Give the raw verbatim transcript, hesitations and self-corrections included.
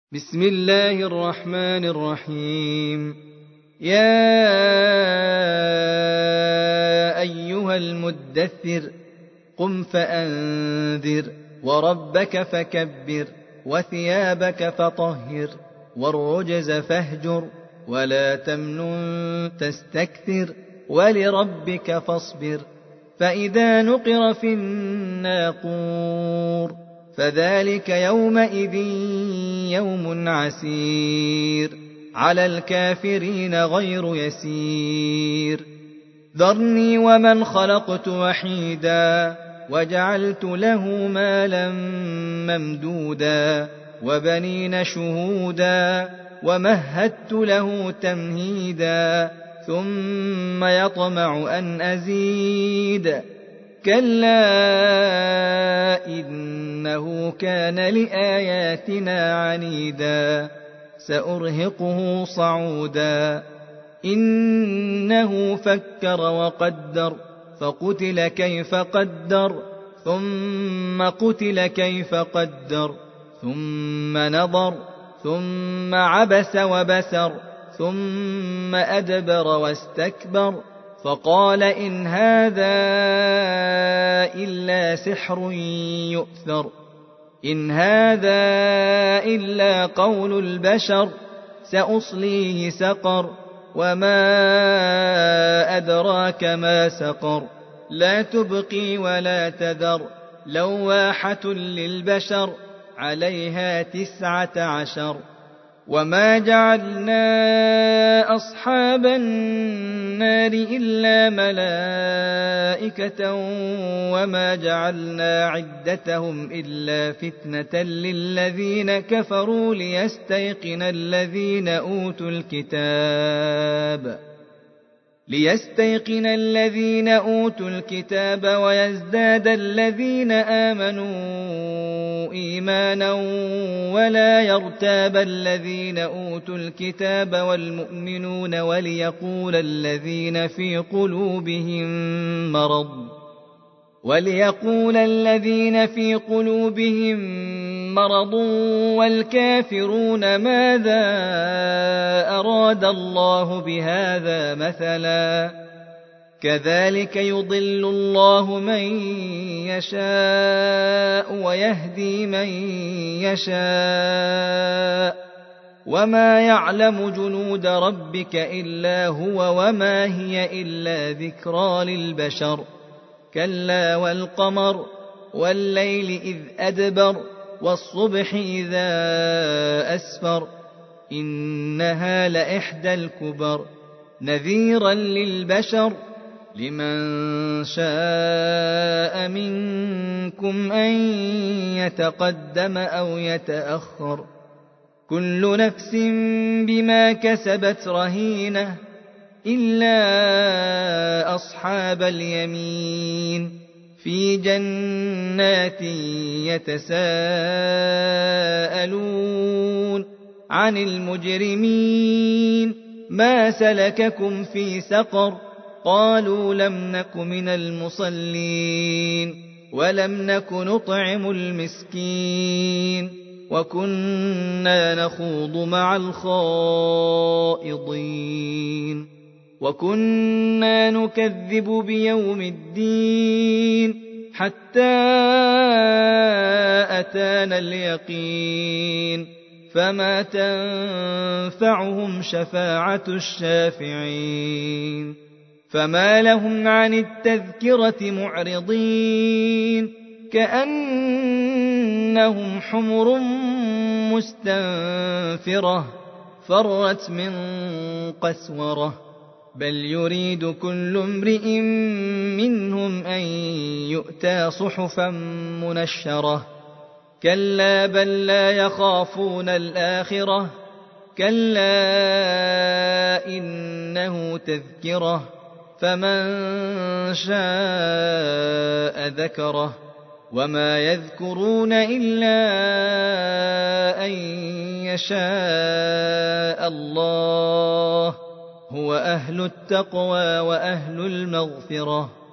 بسم الله الرحمن الرحيم. يا أيها المدثر قم فأنذر وربك فكبر وثيابك فطهر والرجز فاهجر ولا تمنن تستكثر ولربك فاصبر. فإذا نقر في الناقور فذلك يومئذ يوم عسير على الكافرين غير يسير. ذرني ومن خلقت وحيدا وجعلت له مالا ممدودا وبنين شهودا ومهدت له تمهيدا ثم يطمع أن أزيد كلا إنه كان لآياتنا عنيدا سأرهقه صعودا. إنه فكر وقدر فقتل كيف قدر ثم قتل كيف قدر ثم نظر ثم عبس وبسر ثم أدبر واستكبر فقال إن هذا إلا سحر يؤثر إن هذا إلا قول البشر سأصليه سقر وما أدراك ما سقر لا تبقي ولا تذر لواحة للبشر عليها تسعة عشر. وما جعلنا أصحاب النار إلا ملائكة وما جعلنا عدتهم إلا فتنة للذين كفروا ليستيقن الذين أوتوا الكتاب ليستيقن الذين أوتوا الكتاب ويزداد الذين آمنوا إيمانا ولا يرتاب الذين أوتوا الكتاب والمؤمنون وليقول الذين في قلوبهم مرض وليقول الذين في قلوبهم مرض والكافرون ماذا أراد الله بهذا مثلا كذلك يضل الله من يشاء ويهدي من يشاء وما يعلم جنود ربك إلا هو وما هي إلا ذكرى للبشر. كلا والقمر والليل إذ أدبر والصبح إذا أسفر إنها لإحدى الكبر نذيرا للبشر لمن شاء منكم أن يتقدم أو يتأخر كل نفس بما كسبت رهينة إلا أصحاب اليمين في جنات يتساءلون عن المجرمين ما سلككم في سقر قالوا لم نك من المصلين ولم نك نطعم المسكين وكنا نخوض مع الخائضين وكنا نكذب بيوم الدين حتى أتانا اليقين فما تنفعهم شفاعة الشافعين. فما لهم عن التذكرة معرضين كأنهم حمر مستنفرة فرت من قسورة بل يريد كل امرئ منهم أن يؤتى صحفا منشرة كلا بل لا يخافون الآخرة كلا إنه تذكرة فمن شاء ذكره وما يذكرون إلا أن يشاء الله هو أهل التقوى وأهل المغفرة.